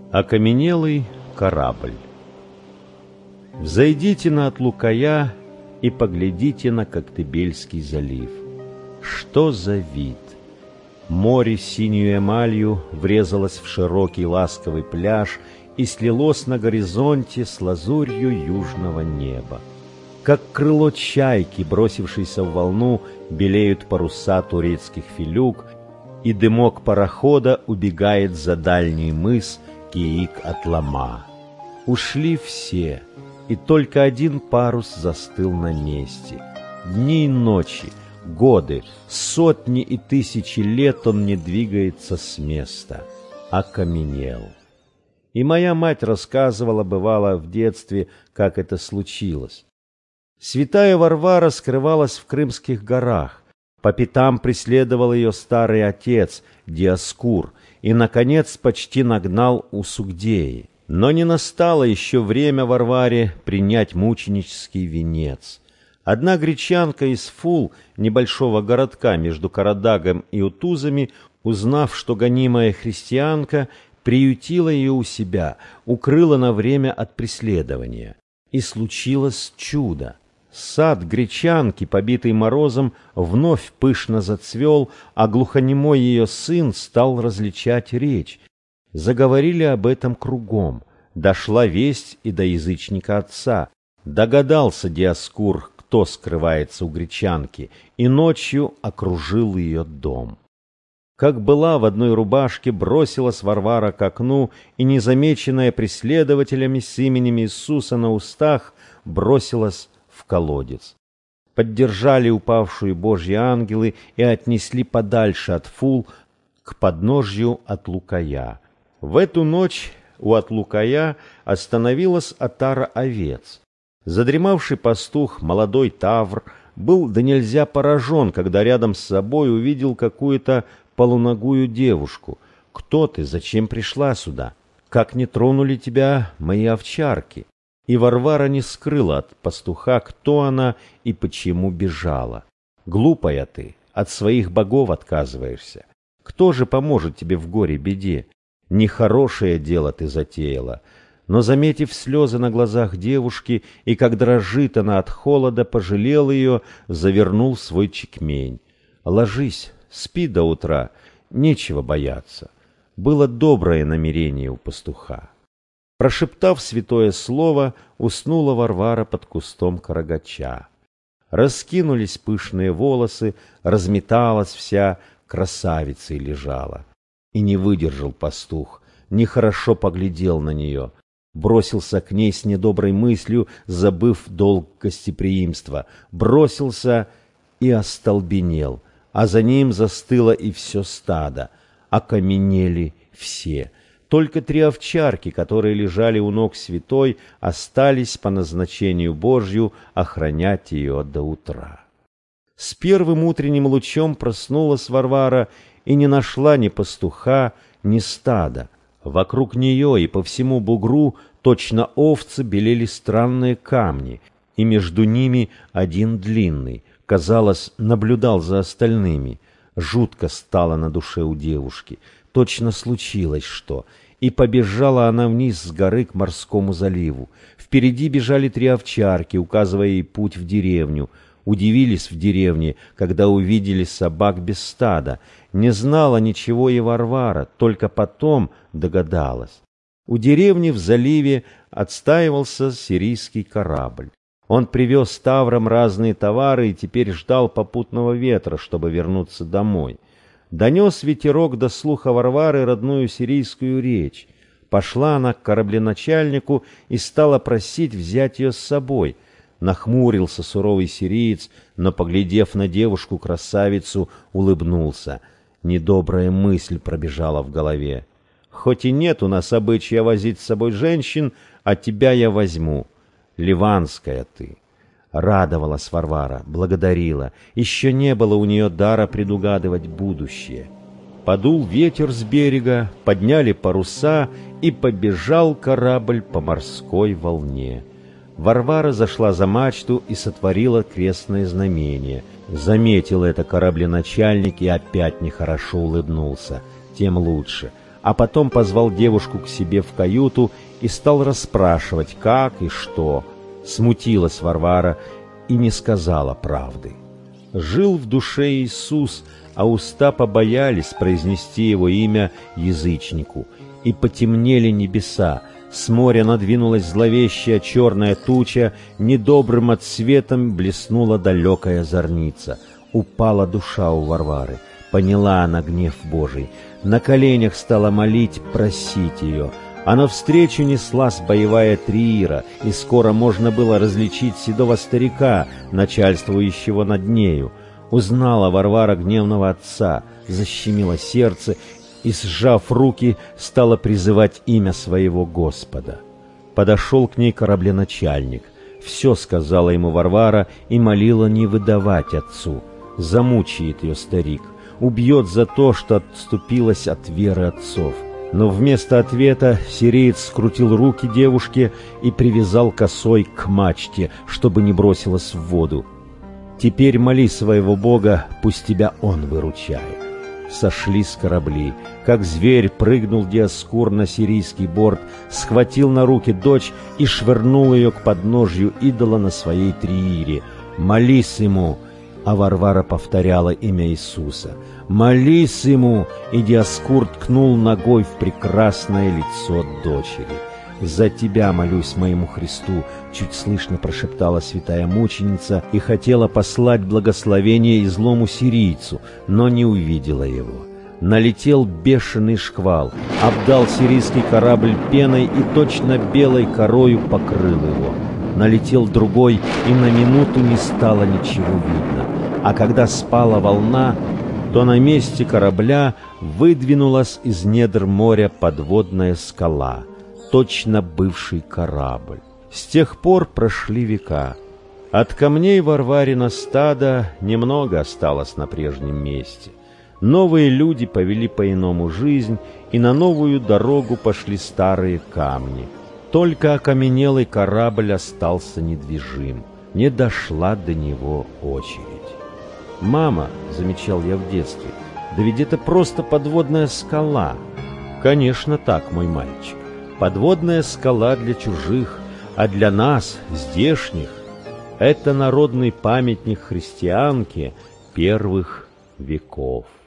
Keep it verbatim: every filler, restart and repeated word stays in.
Окаменелый корабль. Взойдите на Атлукая и поглядите на Коктебельский залив. Что за вид! Море синюю эмалью врезалось в широкий ласковый пляж и слилось на горизонте с лазурью южного неба. Как крыло чайки, бросившейся в волну, белеют паруса турецких филюк, и дымок парохода убегает за дальний мыс Киик-Атлама. Ушли все, и только один парус застыл на месте. Дни и ночи, годы, сотни и тысячи лет он не двигается с места, окаменел. И моя мать рассказывала, бывало, в детстве, как это случилось. Святая Варвара скрывалась в Крымских горах. По пятам преследовал ее старый отец, Диоскур, и, наконец, почти нагнал у Сугдеи. Но не настало еще время Варваре принять мученический венец. Одна гречанка из Фул, небольшого городка между Карадагом и Утузами, узнав, что гонимая христианка, приютила ее у себя, укрыла на время от преследования. И случилось чудо. Сад гречанки, побитый морозом, вновь пышно зацвел, а глухонемой ее сын стал различать речь. Заговорили об этом кругом. Дошла весть и до язычника отца. Догадался Диоскур, кто скрывается у гречанки, и ночью окружил ее дом. Как была в одной рубашке, бросилась Варвара к окну, и, незамеченная преследователями с именем Иисуса на устах, бросилась в колодец. Поддержали упавшую Божьи ангелы и отнесли подальше от Фул к подножью Атлукая. В эту ночь у Атлукая остановилась отара овец. Задремавший пастух, молодой тавр, был да нельзя поражен, когда рядом с собой увидел какую-то полуногую девушку. «Кто ты? Зачем пришла сюда? Как не тронули тебя мои овчарки?» И Варвара не скрыла от пастуха, кто она и почему бежала. «Глупая ты, от своих богов отказываешься. Кто же поможет тебе в горе-беде? Нехорошее дело ты затеяла». Но, заметив слезы на глазах девушки, и как дрожит она от холода, пожалел ее, завернул в свой чекмень. «Ложись, спи до утра, нечего бояться». Было доброе намерение у пастуха. Прошептав святое слово, уснула Варвара под кустом карагача. Раскинулись пышные волосы, разметалась вся, красавицей лежала. И не выдержал пастух, нехорошо поглядел на нее, бросился к ней с недоброй мыслью, забыв долг гостеприимства, бросился и остолбенел, а за ним застыло и все стадо, окаменели все. Только три овчарки, которые лежали у ног святой, остались по назначению Божью охранять ее до утра. С первым утренним лучом проснулась Варвара и не нашла ни пастуха, ни стада. Вокруг нее и по всему бугру точно овцы белели странные камни, и между ними один длинный, казалось, наблюдал за остальными. Жутко стало на душе у девушки. Точно случилось что, и побежала она вниз с горы к морскому заливу. Впереди бежали три овчарки, указывая ей путь в деревню. Удивились в деревне, когда увидели собак без стада. Не знала ничего и Варвара, только потом догадалась. У деревни в заливе отстаивался сирийский корабль. Он привез таврам разные товары и теперь ждал попутного ветра, чтобы вернуться домой. Донес ветерок до слуха Варвары родную сирийскую речь. Пошла она к корабленачальнику и стала просить взять ее с собой. Нахмурился суровый сириец, но, поглядев на девушку-красавицу, улыбнулся. Недобрая мысль пробежала в голове. «Хоть и нет у нас обычая возить с собой женщин, а тебя я возьму. Ливанская ты». Радовалась Варвара, благодарила. Еще не было у нее дара предугадывать будущее. Подул ветер с берега, подняли паруса, и побежал корабль по морской волне. Варвара зашла за мачту и сотворила крестное знамение. Заметил это корабленачальник и опять нехорошо улыбнулся. Тем лучше. а потом позвал девушку к себе в каюту и стал расспрашивать, как и что. Смутилась Варвара и не сказала правды. Жил в душе Иисус, а уста побоялись произнести его имя язычнику, и потемнели небеса. С моря надвинулась зловещая черная туча, недобрым отсветом блеснула далекая зорница. Упала душа у Варвары, поняла она гнев Божий, на коленях стала молить, просить ее. А навстречу неслась боевая триира, и скоро можно было различить седого старика, начальствующего над нею. Узнала Варвара гневного отца, защемило сердце, и, сжав руки, стала призывать имя своего Господа. Подошел к ней корабленачальник. Все сказала ему Варвара и молила не выдавать отцу. Замучает ее старик, убьет за то, что отступилась от веры отцов. Но вместо ответа сириец скрутил руки девушке и привязал косой к мачте, чтобы не бросилась в воду. «Теперь моли своего Бога, пусть тебя Он выручает». Сошли с корабли. Как зверь прыгнул Диоскур на сирийский борт, схватил на руки дочь и швырнул ее к подножью идола на своей триире. «Молись ему!» А Варвара повторяла имя Иисуса. «Молись ему!» И Диоскур ткнул ногой в прекрасное лицо дочери. «За тебя молюсь моему Христу!» Чуть слышно прошептала святая мученица и хотела послать благословение и злому сирийцу, но не увидела его. Налетел бешеный шквал, обдал сирийский корабль пеной и точно белой корою покрыл его. Налетел другой, и на минуту не стало ничего видно. А когда спала волна, то на месте корабля выдвинулась из недр моря подводная скала, точно бывший корабль. С тех пор прошли века. От камней Варварина стада немного осталось на прежнем месте. Новые люди повели по-иному жизнь, и на новую дорогу пошли старые камни. Только окаменелый корабль остался недвижим. Не дошла до него очередь. «Мама», — замечал я в детстве, — «да ведь это просто подводная скала». «Конечно так, мой мальчик. Подводная скала для чужих, а для нас, здешних, это народный памятник христианке первых веков».